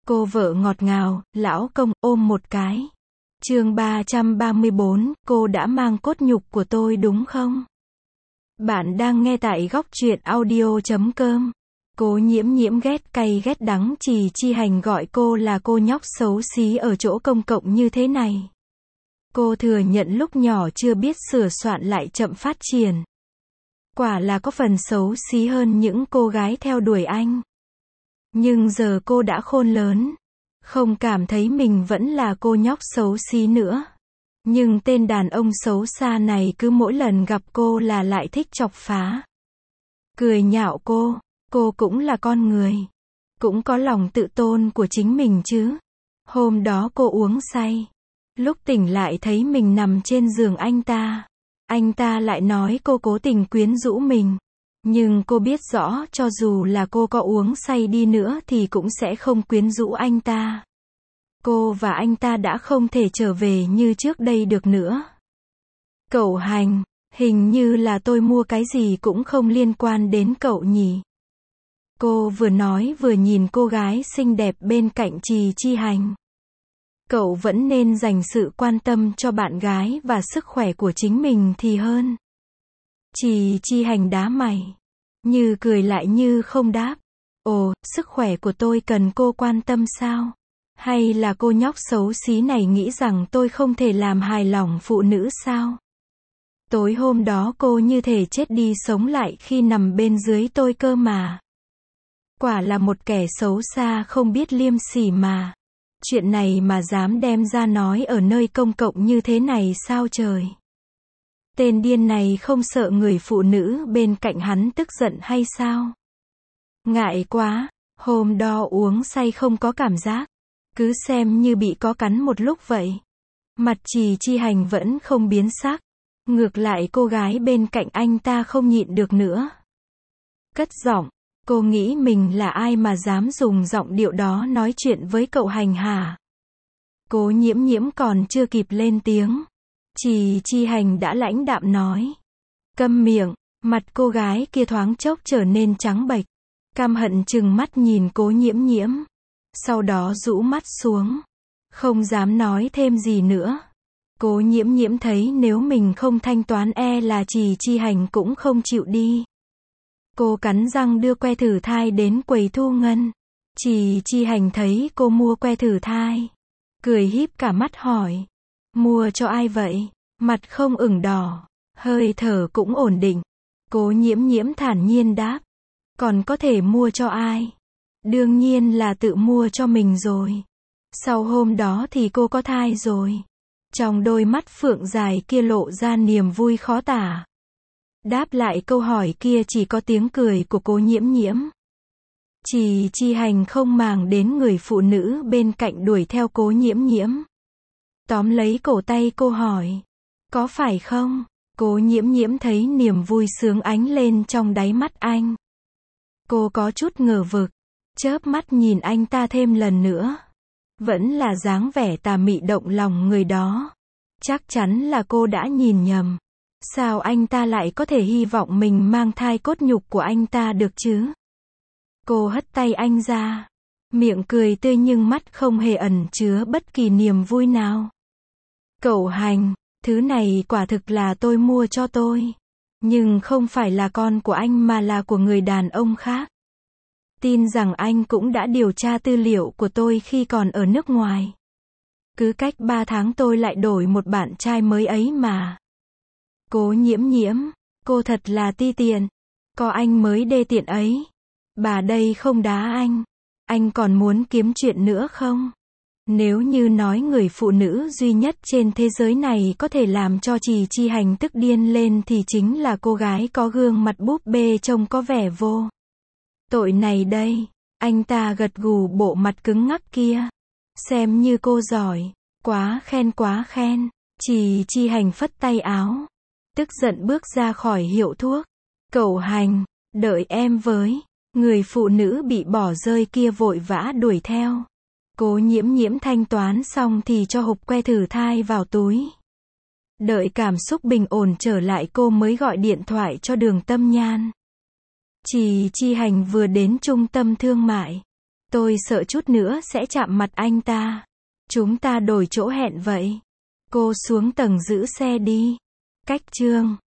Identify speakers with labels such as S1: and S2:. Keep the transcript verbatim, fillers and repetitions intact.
S1: Cô vợ ngọt ngào, lão công, ôm một cái. Chương ba trăm ba mươi bốn, cô đã mang cốt nhục của tôi đúng không? Bạn đang nghe tại góc truyện audio chấm com. Cố Nhiễm Nhiễm ghét cay ghét đắng Trì Chi Hành gọi cô là cô nhóc xấu xí ở chỗ công cộng như thế này. Cô thừa nhận lúc nhỏ chưa biết sửa soạn lại chậm phát triển. Quả là có phần xấu xí hơn những cô gái theo đuổi anh. Nhưng giờ cô đã khôn lớn, không cảm thấy mình vẫn là cô nhóc xấu xí nữa. Nhưng tên đàn ông xấu xa này cứ mỗi lần gặp cô là lại thích chọc phá. Cười nhạo cô, cô cũng là con người. Cũng có lòng tự tôn của chính mình chứ. Hôm đó cô uống say. Lúc tỉnh lại thấy mình nằm trên giường anh ta. Anh ta lại nói cô cố tình quyến rũ mình. Nhưng cô biết rõ cho dù là cô có uống say đi nữa thì cũng sẽ không quyến rũ anh ta. Cô và anh ta đã không thể trở về như trước đây được nữa. Cậu Hành, hình như là tôi mua cái gì cũng không liên quan đến cậu nhỉ. Cô vừa nói vừa nhìn cô gái xinh đẹp bên cạnh Trì Chi Hành. Cậu vẫn nên dành sự quan tâm cho bạn gái và sức khỏe của chính mình thì hơn. Trì Chi Hành đá mày. Như cười lại như không đáp. Ồ, sức khỏe của tôi cần cô quan tâm sao? Hay là cô nhóc xấu xí này nghĩ rằng tôi không thể làm hài lòng phụ nữ sao? Tối hôm đó cô như thể chết đi sống lại khi nằm bên dưới tôi cơ mà. Quả là một kẻ xấu xa không biết liêm sỉ mà. Chuyện này mà dám đem ra nói ở nơi công cộng như thế này sao trời? Tên điên này không sợ người phụ nữ bên cạnh hắn tức giận hay sao? Ngại quá, hôm đó uống say không có cảm giác. Cứ xem như bị có cắn một lúc vậy. Mặt Trì Chi Hành vẫn không biến sắc. Ngược lại cô gái bên cạnh anh ta không nhịn được nữa. Cất giọng, cô nghĩ mình là ai mà dám dùng giọng điệu đó nói chuyện với cậu Hành hả? Cố Nhiễm Nhiễm còn chưa kịp lên tiếng. Trì Chi Hành đã lãnh đạm nói. Câm miệng, mặt cô gái kia thoáng chốc trở nên trắng bệch. Căm hận trừng mắt nhìn Cố Nhiễm Nhiễm. Sau đó rũ mắt xuống. Không dám nói thêm gì nữa. Cố Nhiễm Nhiễm thấy nếu mình không thanh toán e là Trì Chi Hành cũng không chịu đi. Cô cắn răng đưa que thử thai đến quầy thu ngân. Trì Chi Hành thấy cô mua que thử thai. Cười híp cả mắt hỏi. Mua cho ai vậy? Mặt không ửng đỏ. Hơi thở cũng ổn định. Cố Nhiễm Nhiễm thản nhiên đáp. Còn có thể mua cho ai? Đương nhiên là tự mua cho mình rồi. Sau hôm đó thì cô có thai rồi. Trong đôi mắt phượng dài kia lộ ra niềm vui khó tả. Đáp lại câu hỏi kia chỉ có tiếng cười của Cố Nhiễm Nhiễm. Trì Chi Hành không màng đến người phụ nữ bên cạnh đuổi theo Cố Nhiễm Nhiễm. Tóm lấy cổ tay cô hỏi. Có phải không? Cố Nhiễm Nhiễm thấy niềm vui sướng ánh lên trong đáy mắt anh. Cô có chút ngờ vực. Chớp mắt nhìn anh ta thêm lần nữa. Vẫn là dáng vẻ tà mị động lòng người đó. Chắc chắn là cô đã nhìn nhầm. Sao anh ta lại có thể hy vọng mình mang thai cốt nhục của anh ta được chứ? Cô hất tay anh ra. Miệng cười tươi nhưng mắt không hề ẩn chứa bất kỳ niềm vui nào. Cậu Hành, thứ này quả thực là tôi mua cho tôi. Nhưng không phải là con của anh mà là của người đàn ông khác. Tin rằng anh cũng đã điều tra tư liệu của tôi khi còn ở nước ngoài. Cứ cách ba tháng tôi lại đổi một bạn trai mới ấy mà. Cố Nhiễm Nhiễm, cô thật là ti tiện. Có anh mới đê tiện ấy. Bà đây không đá anh. Anh còn muốn kiếm chuyện nữa không? Nếu như nói người phụ nữ duy nhất trên thế giới này có thể làm cho Trì Chi Hành tức điên lên thì chính là cô gái có gương mặt búp bê trông có vẻ vô tội này đây. Anh ta gật gù bộ mặt cứng ngắc kia. Xem như cô giỏi. Quá khen quá khen. Trì Chi Hành phất tay áo. Tức giận bước ra khỏi hiệu thuốc. Cậu Hành, đợi em với. Người phụ nữ bị bỏ rơi kia vội vã đuổi theo. Cố Nhiễm Nhiễm thanh toán xong thì cho hộp que thử thai vào túi. Đợi cảm xúc bình ổn trở lại cô mới gọi điện thoại cho Đường Tâm Nhan. Trì Chi Hành vừa đến trung tâm thương mại. Tôi sợ chút nữa sẽ chạm mặt anh ta. Chúng ta đổi chỗ hẹn vậy. Cô xuống tầng giữ xe đi. Cách Trương.